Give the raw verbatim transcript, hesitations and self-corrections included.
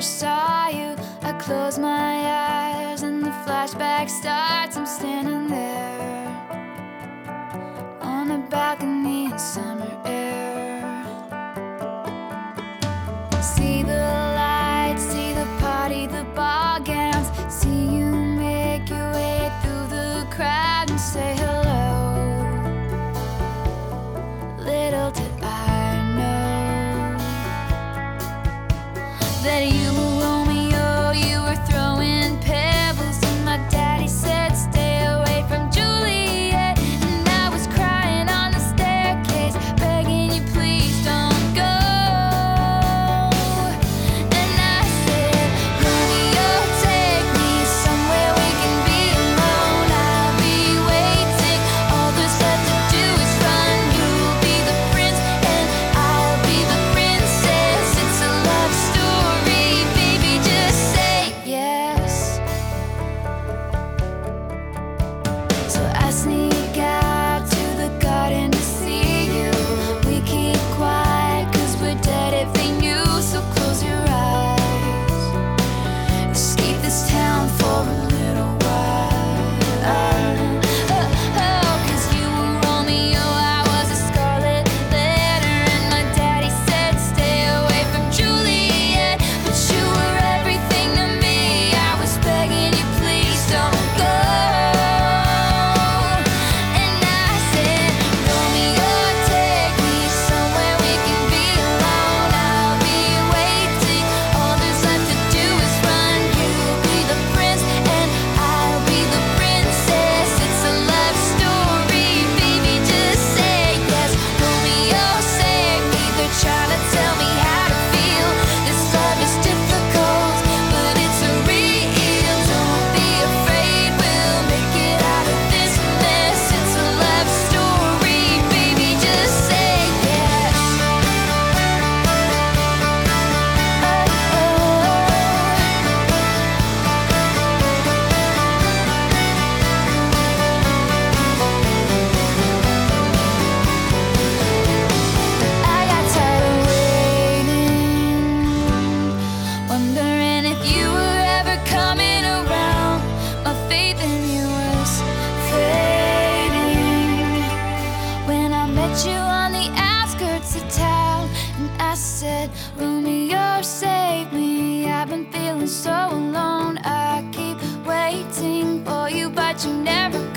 first saw you, I close my eyes and the flashback starts. I'm standing there on a balcony in summer air. See the lights, see the party, the ball gowns. See you make your way through the crowd and say hello. Little did I know that you were Romeo, you were throwing pebbles, and my daddy said stay away from Juliet. And I was crying on the staircase, begging you please don't go. And I said, Romeo, take me somewhere we can be alone. I'll be waiting, all there's left to do is run. You'll be the prince and I'll be the princess. It's a love story, baby, just say yes. So I sneak out to the garden to see you. We keep quiet cause we're dead if they knew. So close your eyes, escape this town for a little while. Oh, oh, cause you were Romeo, I was a scarlet letter, and my daddy said stay away from Juliet. But you were everything to me, I was begging you please don't go. And I said, Romeo, take me somewhere we can be alone. I'll be waiting, all there's left to do is run. You'll be the prince and I'll be the princess. It's a love story, baby, just say yes. Romeo, save me, they're trying to tell me how to feel. This love is difficult, but it's a real. Don't be afraid, we'll make it out of this mess. It's a love story, baby, just say yes. I got tired of waiting, wondering if you were ever coming around. My faith in you was fading when I met you on the outskirts of town. And I said, Romeo, save me, I've been feeling so alone. I keep waiting for you, but you never